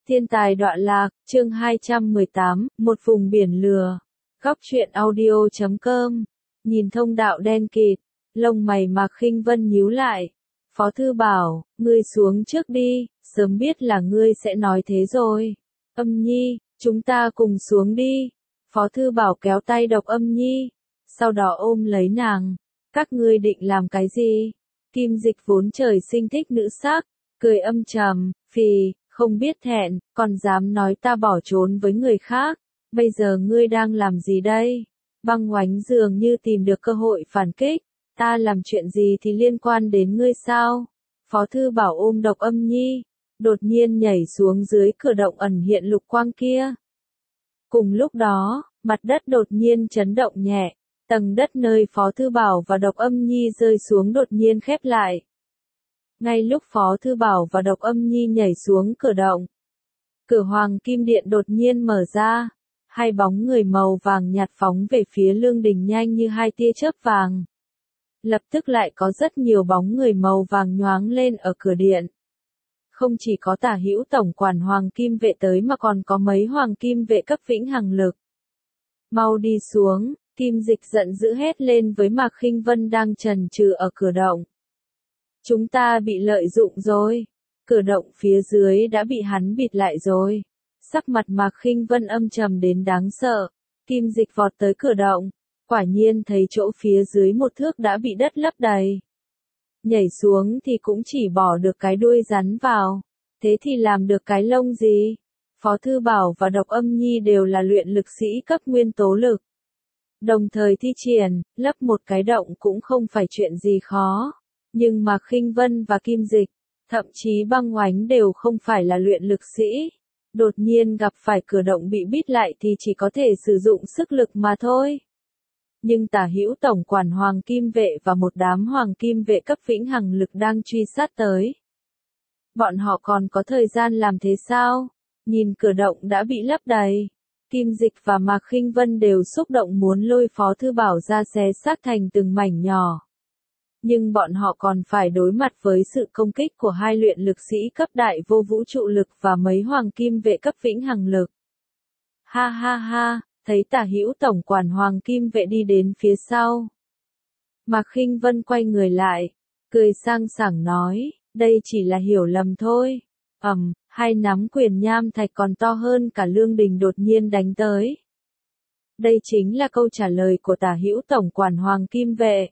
Thiên tài đọa lạc, chương 218, một vùng biển lửa. Góc truyện audio.com. Nhìn thông đạo đen kịt, lông mày Mạc Khinh Vân nhíu lại. Phó Thư Bảo, ngươi xuống trước đi, sớm biết là ngươi sẽ nói thế rồi. Âm Nhi, chúng ta cùng xuống đi. Phó Thư Bảo kéo tay Độc Âm Nhi, sau đó ôm lấy nàng. Các ngươi định làm cái gì? Kim Dịch vốn trời sinh thích nữ sắc, cười âm trầm, phì, không biết thẹn, còn dám nói ta bỏ trốn với người khác. Bây giờ ngươi đang làm gì đây? Băng Oánh dường như tìm được cơ hội phản kích. Ta làm chuyện gì thì liên quan đến ngươi sao? Phó Thư Bảo ôm Độc Âm Nhi, đột nhiên nhảy xuống dưới cửa động ẩn hiện lục quang kia. Cùng lúc đó, mặt đất đột nhiên chấn động nhẹ, tầng đất nơi Phó Thư Bảo và Độc Âm Nhi rơi xuống đột nhiên khép lại. Ngay lúc Phó Thư Bảo và Độc Âm Nhi nhảy xuống cửa động, cửa Hoàng Kim Điện đột nhiên mở ra, hai bóng người màu vàng nhạt phóng về phía Lương Đình nhanh như hai tia chớp vàng. Lập tức lại có rất nhiều bóng người màu vàng nhoáng lên ở cửa điện. Không chỉ có Tả Hữu tổng quản Hoàng Kim Vệ tới mà còn có mấy Hoàng Kim Vệ cấp vĩnh hằng lực. Mau đi xuống, Kim Dịch giận dữ hét lên với Mạc Khinh Vân đang chần chừ ở cửa động. Chúng ta bị lợi dụng rồi. Cửa động phía dưới đã bị hắn bịt lại rồi. Sắc mặt Mạc Khinh Vân âm trầm đến đáng sợ. Kim Dịch vọt tới cửa động, quả nhiên thấy chỗ phía dưới một thước đã bị đất lấp đầy. Nhảy xuống thì cũng chỉ bỏ được cái đuôi rắn vào. Thế thì làm được cái lông gì? Phó Thư Bảo và Độc Âm Nhi đều là luyện lực sĩ cấp nguyên tố lực. Đồng thời thi triển, lấp một cái động cũng không phải chuyện gì khó. Nhưng Mạc Khinh Vân và Kim Dịch, thậm chí Băng Oánh đều không phải là luyện lực sĩ. Đột nhiên gặp phải cửa động bị bít lại thì chỉ có thể sử dụng sức lực mà thôi. Nhưng Tả Hữu tổng quản Hoàng Kim Vệ và một đám Hoàng Kim Vệ cấp vĩnh hằng lực đang truy sát tới. Bọn họ còn có thời gian làm thế sao? Nhìn cửa động đã bị lấp đầy. Kim Dịch và Mạc Khinh Vân đều xúc động muốn lôi Phó Thư Bảo ra xé xác thành từng mảnh nhỏ. Nhưng bọn họ còn phải đối mặt với sự công kích của hai luyện lực sĩ cấp đại vô vũ trụ lực và mấy Hoàng Kim Vệ cấp vĩnh hằng lực. Ha ha ha, thấy Tả Hữu tổng quản Hoàng Kim Vệ đi đến phía sau. Mạc Khinh Vân quay người lại, cười sang sảng nói, đây chỉ là hiểu lầm thôi. Hai nắm quyền nham thạch còn to hơn cả lương đình đột nhiên đánh tới. Đây chính là câu trả lời của Tả Hữu tổng quản Hoàng Kim Vệ.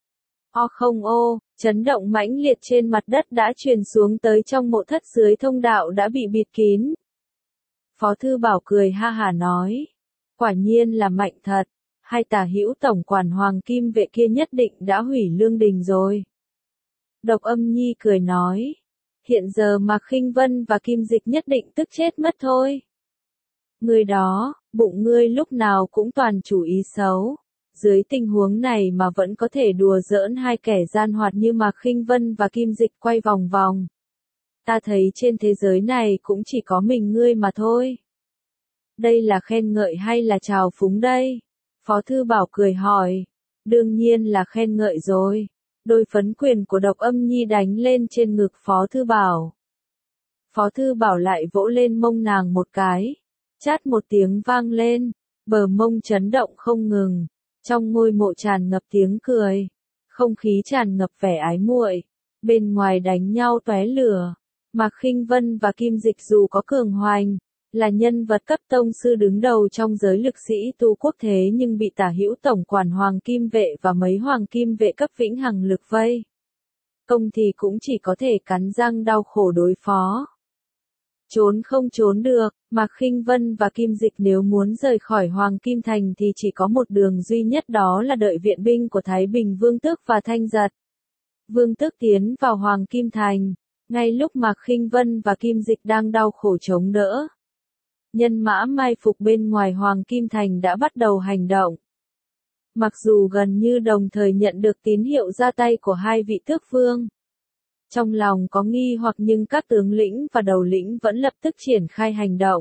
Chấn động mãnh liệt trên mặt đất đã truyền xuống tới trong mộ thất dưới thông đạo đã bị bịt kín. Phó Thư Bảo cười ha hả nói, quả nhiên là mạnh thật, hai Tả Hữu tổng quản Hoàng Kim Vệ kia nhất định đã hủy lương đình rồi. Độc Âm Nhi cười nói, hiện giờ Mạc Khinh Vân và Kim Dịch nhất định tức chết mất thôi. Người đó, bụng ngươi lúc nào cũng toàn chủ ý xấu. Dưới tình huống này mà vẫn có thể đùa giỡn hai kẻ gian hoạt như Mạc Khinh Vân và Kim Dịch quay vòng vòng. Ta thấy trên thế giới này cũng chỉ có mình ngươi mà thôi. Đây là khen ngợi hay là trào phúng đây? Phó Thư Bảo cười hỏi. Đương nhiên là khen ngợi rồi. Đôi phấn quyền của Độc Âm Nhi đánh lên trên ngực Phó Thư Bảo. Phó Thư Bảo lại vỗ lên mông nàng một cái. Chát một tiếng vang lên, bờ mông chấn động không ngừng. Trong ngôi mộ tràn ngập tiếng cười, không khí tràn ngập vẻ ái muội, bên ngoài đánh nhau tóe lửa. Mạc Khinh Vân và Kim Dịch dù có cường hoành, là nhân vật cấp tông sư đứng đầu trong giới lực sĩ tu quốc thế nhưng bị Tả Hữu tổng quản Hoàng Kim Vệ và mấy Hoàng Kim Vệ cấp vĩnh hằng lực vây công thì cũng chỉ có thể cắn răng đau khổ đối phó. Trốn không trốn được, Mạc Khinh Vân và Kim Dịch nếu muốn rời khỏi Hoàng Kim Thành thì chỉ có một đường duy nhất, đó là đợi viện binh của Thái Bình Vương Tước và Thanh Giật. Vương Tước tiến vào Hoàng Kim Thành, ngay lúc Mạc Khinh Vân và Kim Dịch đang đau khổ chống đỡ. Nhân mã mai phục bên ngoài Hoàng Kim Thành đã bắt đầu hành động. Mặc dù gần như đồng thời nhận được tín hiệu ra tay của hai vị tước vương. Trong lòng có nghi hoặc nhưng các tướng lĩnh và đầu lĩnh vẫn lập tức triển khai hành động.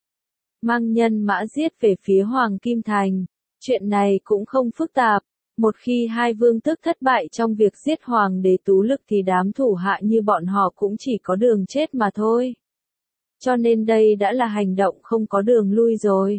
Mang nhân mã giết về phía Hoàng Kim Thành. Chuyện này cũng không phức tạp. Một khi hai vương tước thất bại trong việc giết Hoàng đế Tú Lực thì đám thủ hạ như bọn họ cũng chỉ có đường chết mà thôi. cho nên đây đã là hành động không có đường lui rồi.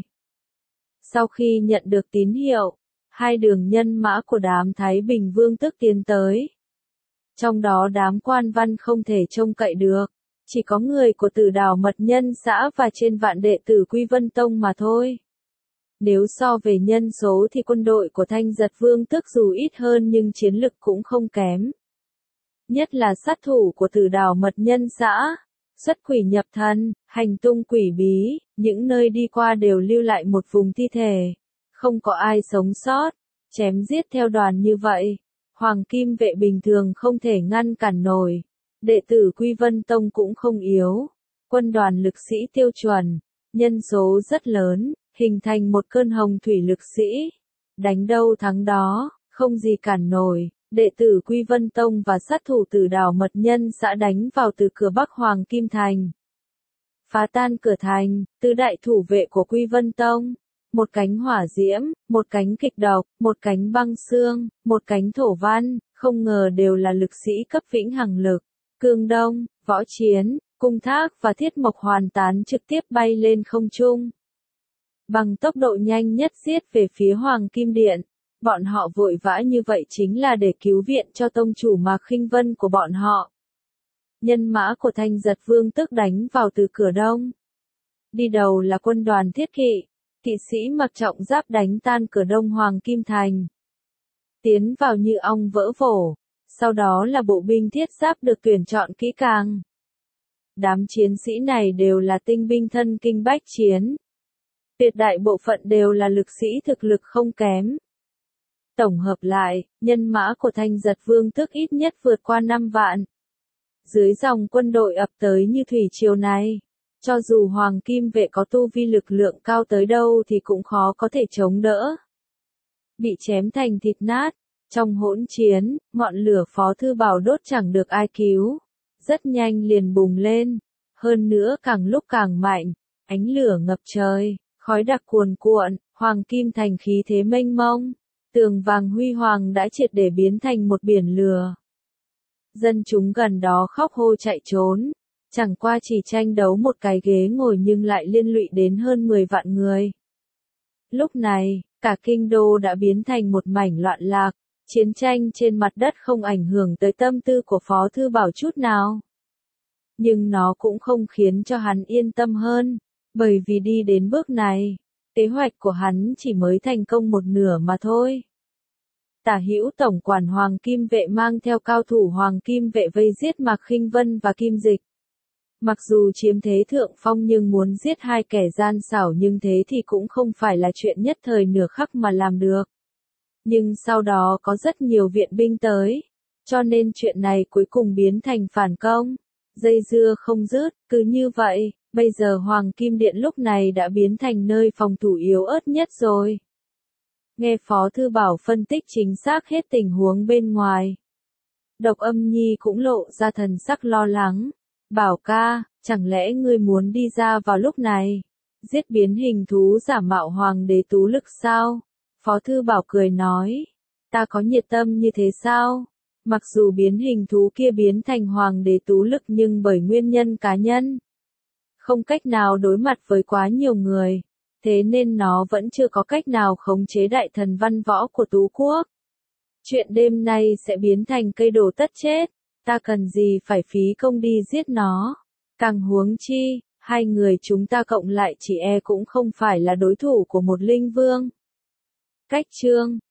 Sau khi nhận được tín hiệu, hai đường nhân mã của đám Thái Bình Vương tức tiến tới. Trong đó đám quan văn không thể trông cậy được, chỉ có người của Tử Đào Mật Nhân xã và trên vạn đệ tử Quy Vân Tông mà thôi. Nếu so về nhân số thì quân đội của Thanh Giật Vương tức dù ít hơn nhưng chiến lực cũng không kém. Nhất là sát thủ của Tử Đào Mật Nhân xã, xuất quỷ nhập thần, hành tung quỷ bí, những nơi đi qua đều lưu lại một vùng thi thể, không có ai sống sót, chém giết theo đoàn như vậy. Hoàng Kim vệ bình thường không thể ngăn cản nổi, đệ tử Quy Vân Tông cũng không yếu, quân đoàn lực sĩ tiêu chuẩn, nhân số rất lớn, hình thành một cơn hồng thủy lực sĩ, đánh đâu thắng đó, không gì cản nổi. Đệ tử Quy Vân Tông và sát thủ Tử Đào Mật Nhân xã đánh vào từ cửa Bắc Hoàng Kim Thành. Phá tan cửa thành, tứ đại thủ vệ của Quy Vân Tông, một cánh hỏa diễm, một cánh kịch độc, một cánh băng xương, một cánh thổ văn, không ngờ đều là lực sĩ cấp vĩnh hằng lực. Cương Đông, Võ Chiến, Cung Thác và Thiết Mộc hoàn tán trực tiếp bay lên không trung. Bằng tốc độ nhanh nhất giết về phía Hoàng Kim Điện. Bọn họ vội vã như vậy chính là để cứu viện cho tông chủ Mạc Khinh Vân của bọn họ. Nhân mã của Thanh Giật Vương tức đánh vào từ cửa đông. Đi đầu là quân đoàn thiết kỵ, kỵ sĩ mặc trọng giáp đánh tan cửa đông Hoàng Kim Thành. Tiến vào như ong vỡ vổ, sau đó là bộ binh thiết giáp được tuyển chọn kỹ càng. Đám chiến sĩ này đều là tinh binh thân kinh bách chiến. Tuyệt đại bộ phận đều là lực sĩ thực lực không kém. Tổng hợp lại, nhân mã của Thanh Giật Vương tức ít nhất vượt qua 5 vạn. Dưới dòng quân đội ập tới như thủy triều này, cho dù Hoàng Kim vệ có tu vi lực lượng cao tới đâu thì cũng khó có thể chống đỡ. Bị chém thành thịt nát, trong hỗn chiến, ngọn lửa Phó Thư Bảo đốt chẳng được ai cứu. Rất nhanh liền bùng lên, hơn nữa càng lúc càng mạnh, ánh lửa ngập trời, khói đặc cuồn cuộn, Hoàng Kim Thành khí thế mênh mông. Tường vàng huy hoàng đã triệt để biến thành một biển lửa. Dân chúng gần đó khóc hô chạy trốn, chẳng qua chỉ tranh đấu một cái ghế ngồi nhưng lại liên lụy đến hơn 10 vạn người. Lúc này, cả kinh đô đã biến thành một mảnh loạn lạc, chiến tranh trên mặt đất không ảnh hưởng tới tâm tư của Phó Thư Bảo chút nào. Nhưng nó cũng không khiến cho hắn yên tâm hơn, bởi vì đi đến bước này, kế hoạch của hắn chỉ mới thành công một nửa mà thôi. Tả hữu tổng quản Hoàng Kim vệ mang theo cao thủ Hoàng Kim vệ vây giết Mạc Khinh Vân và Kim Dịch. Mặc dù chiếm thế thượng phong nhưng muốn giết hai kẻ gian xảo nhưng thế thì cũng không phải là chuyện nhất thời nửa khắc mà làm được. Nhưng sau đó có rất nhiều viện binh tới, cho nên chuyện này cuối cùng biến thành phản công. Dây dưa không dứt, cứ như vậy, bây giờ Hoàng Kim Điện lúc này đã biến thành nơi phòng thủ yếu ớt nhất rồi. Nghe Phó Thư Bảo phân tích chính xác hết tình huống bên ngoài. Độc Âm Nhi cũng lộ ra thần sắc lo lắng. Bảo ca, chẳng lẽ ngươi muốn đi ra vào lúc này? Giết biến hình thú giả mạo Hoàng đế tú lực sao? Phó Thư Bảo cười nói. Ta có nhiệt tâm như thế sao? Mặc dù biến hình thú kia biến thành Hoàng đế tú lực nhưng bởi nguyên nhân cá nhân. Không cách nào đối mặt với quá nhiều người. Thế nên nó vẫn chưa có cách nào khống chế đại thần văn võ của Tú Quốc. Chuyện đêm nay sẽ biến thành cây đổ tất chết, ta cần gì phải phí công đi giết nó. Càng huống chi, hai người chúng ta cộng lại chỉ e cũng không phải là đối thủ của một linh vương. Cách chương